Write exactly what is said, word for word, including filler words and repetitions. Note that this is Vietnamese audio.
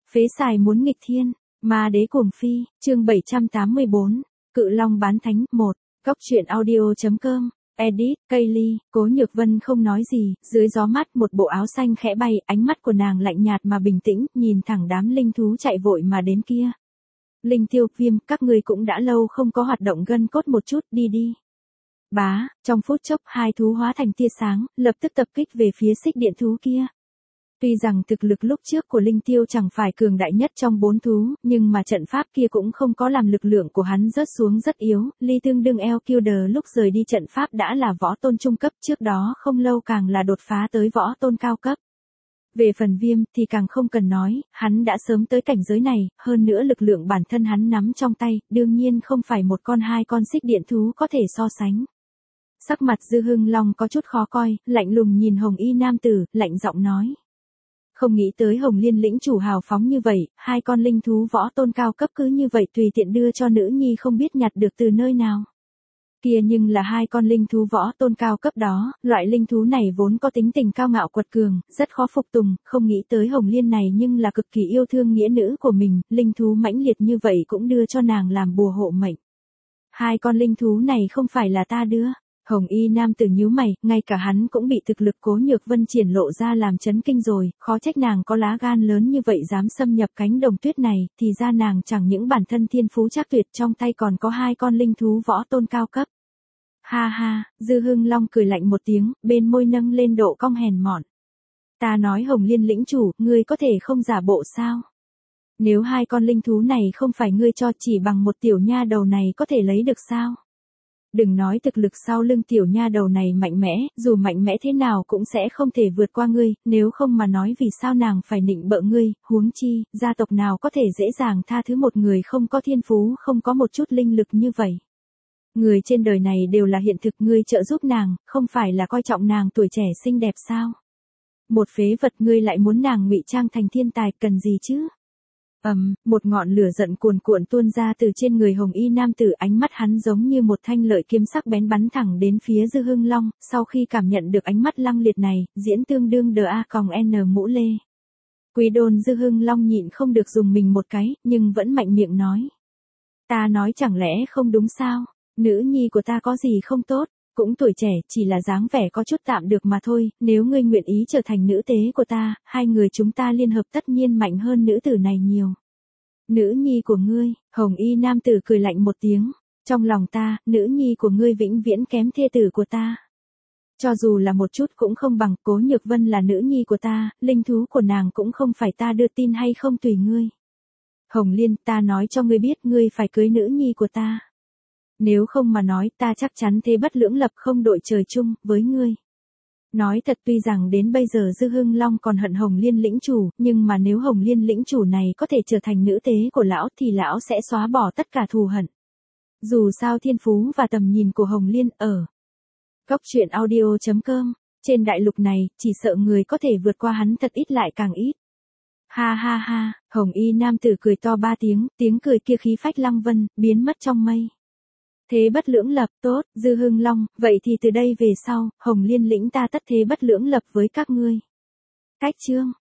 Phế xài muốn nghịch thiên, ma đế cuồng phi, chương bảy trăm tám mươi bốn, Cự Long bán thánh, một, Cóc truyện audio.com, edit, Kaylee, Cố Nhược Vân không nói gì, dưới gió mát một bộ áo xanh khẽ bay, ánh mắt của nàng lạnh nhạt mà bình tĩnh, nhìn thẳng đám linh thú chạy vội mà đến kia. Linh Tiêu, Viêm, các ngươi cũng đã lâu không có hoạt động gân cốt một chút, đi đi. Bá, trong phút chốc hai thú hóa thành tia sáng, lập tức tập kích về phía xích điện thú kia. Tuy rằng thực lực lúc trước của Linh Tiêu chẳng phải cường đại nhất trong bốn thú, nhưng mà trận pháp kia cũng không có làm lực lượng của hắn rớt xuống rất yếu, ly tương đương eo Kilder lúc rời đi trận pháp đã là võ tôn trung cấp, trước đó không lâu càng là đột phá tới võ tôn cao cấp. Về phần Viêm thì càng không cần nói, hắn đã sớm tới cảnh giới này, hơn nữa lực lượng bản thân hắn nắm trong tay, đương nhiên không phải một con hai con xích điện thú có thể so sánh. Sắc mặt Dư Hưng Long có chút khó coi, lạnh lùng nhìn Hồng Y nam tử, lạnh giọng nói. Không nghĩ tới Hồng Liên lĩnh chủ hào phóng như vậy, hai con linh thú võ tôn cao cấp cứ như vậy tùy tiện đưa cho nữ nhi không biết nhặt được từ nơi nào. Kia nhưng là hai con linh thú võ tôn cao cấp đó, loại linh thú này vốn có tính tình cao ngạo quật cường, rất khó phục tùng, không nghĩ tới Hồng Liên này nhưng là cực kỳ yêu thương nghĩa nữ của mình, linh thú mãnh liệt như vậy cũng đưa cho nàng làm bùa hộ mệnh. Hai con linh thú này không phải là ta đưa. Hồng Y nam tử nhíu mày, ngay cả hắn cũng bị thực lực Cố Nhược Vân triển lộ ra làm chấn kinh rồi, khó trách nàng có lá gan lớn như vậy dám xâm nhập cánh đồng tuyết này, thì ra nàng chẳng những bản thân thiên phú chắc tuyệt trong tay còn có hai con linh thú võ tôn cao cấp. Ha ha, Dư Hưng Long cười lạnh một tiếng, bên môi nâng lên độ cong hèn mọn. Ta nói Hồng Liên lĩnh chủ, ngươi có thể không giả bộ sao? Nếu hai con linh thú này không phải ngươi cho chỉ bằng một tiểu nha đầu này có thể lấy được sao? Đừng nói thực lực sau lưng tiểu nha đầu này mạnh mẽ, dù mạnh mẽ thế nào cũng sẽ không thể vượt qua ngươi, nếu không mà nói vì sao nàng phải nịnh bợ ngươi, huống chi, gia tộc nào có thể dễ dàng tha thứ một người không có thiên phú, không có một chút linh lực như vậy. Người trên đời này đều là hiện thực, ngươi trợ giúp nàng, không phải là coi trọng nàng tuổi trẻ xinh đẹp sao? Một phế vật ngươi lại muốn nàng ngụy trang thành thiên tài, cần gì chứ? Ầm, um, một ngọn lửa giận cuồn cuộn tuôn ra từ trên người Hồng Y nam tử, ánh mắt hắn giống như một thanh lợi kiếm sắc bén bắn thẳng đến phía Dư Hưng Long, sau khi cảm nhận được ánh mắt lăng liệt này, diễn tương đương đờ a còng n mũ lê. Quý đôn Dư Hưng Long nhịn không được dùng mình một cái, nhưng vẫn mạnh miệng nói. Ta nói chẳng lẽ không đúng sao, nữ nhi của ta có gì không tốt, cũng tuổi trẻ, chỉ là dáng vẻ có chút tạm được mà thôi, nếu ngươi nguyện ý trở thành nữ tế của ta, hai người chúng ta liên hợp tất nhiên mạnh hơn nữ tử này nhiều. Nữ nhi của ngươi, Hồng Y nam tử cười lạnh một tiếng, trong lòng ta, nữ nhi của ngươi vĩnh viễn kém thê tử của ta. Cho dù là một chút cũng không bằng, Cố Nhược Vân là nữ nhi của ta, linh thú của nàng cũng không phải ta đưa tin hay không tùy ngươi. Hồng Liên, ta nói cho ngươi biết ngươi phải cưới nữ nhi của ta. Nếu không mà nói ta chắc chắn thế bất lưỡng lập không đội trời chung với ngươi. Nói thật, tuy rằng đến bây giờ Dư Hưng Long còn hận Hồng Liên lĩnh chủ, nhưng mà nếu Hồng Liên lĩnh chủ này có thể trở thành nữ tế của lão thì lão sẽ xóa bỏ tất cả thù hận. Dù sao thiên phú và tầm nhìn của Hồng Liên ở Cóc truyện audio.com, trên đại lục này, chỉ sợ người có thể vượt qua hắn thật ít lại càng ít. Ha ha ha, Hồng Y nam tử cười to ba tiếng, tiếng cười kia khí phách lăng vân, biến mất trong mây. Thế bất lưỡng lập, tốt, Dư Hưng Long, vậy thì từ đây về sau, Hồng Liên lĩnh ta tất thế bất lưỡng lập với các ngươi. Cách chương.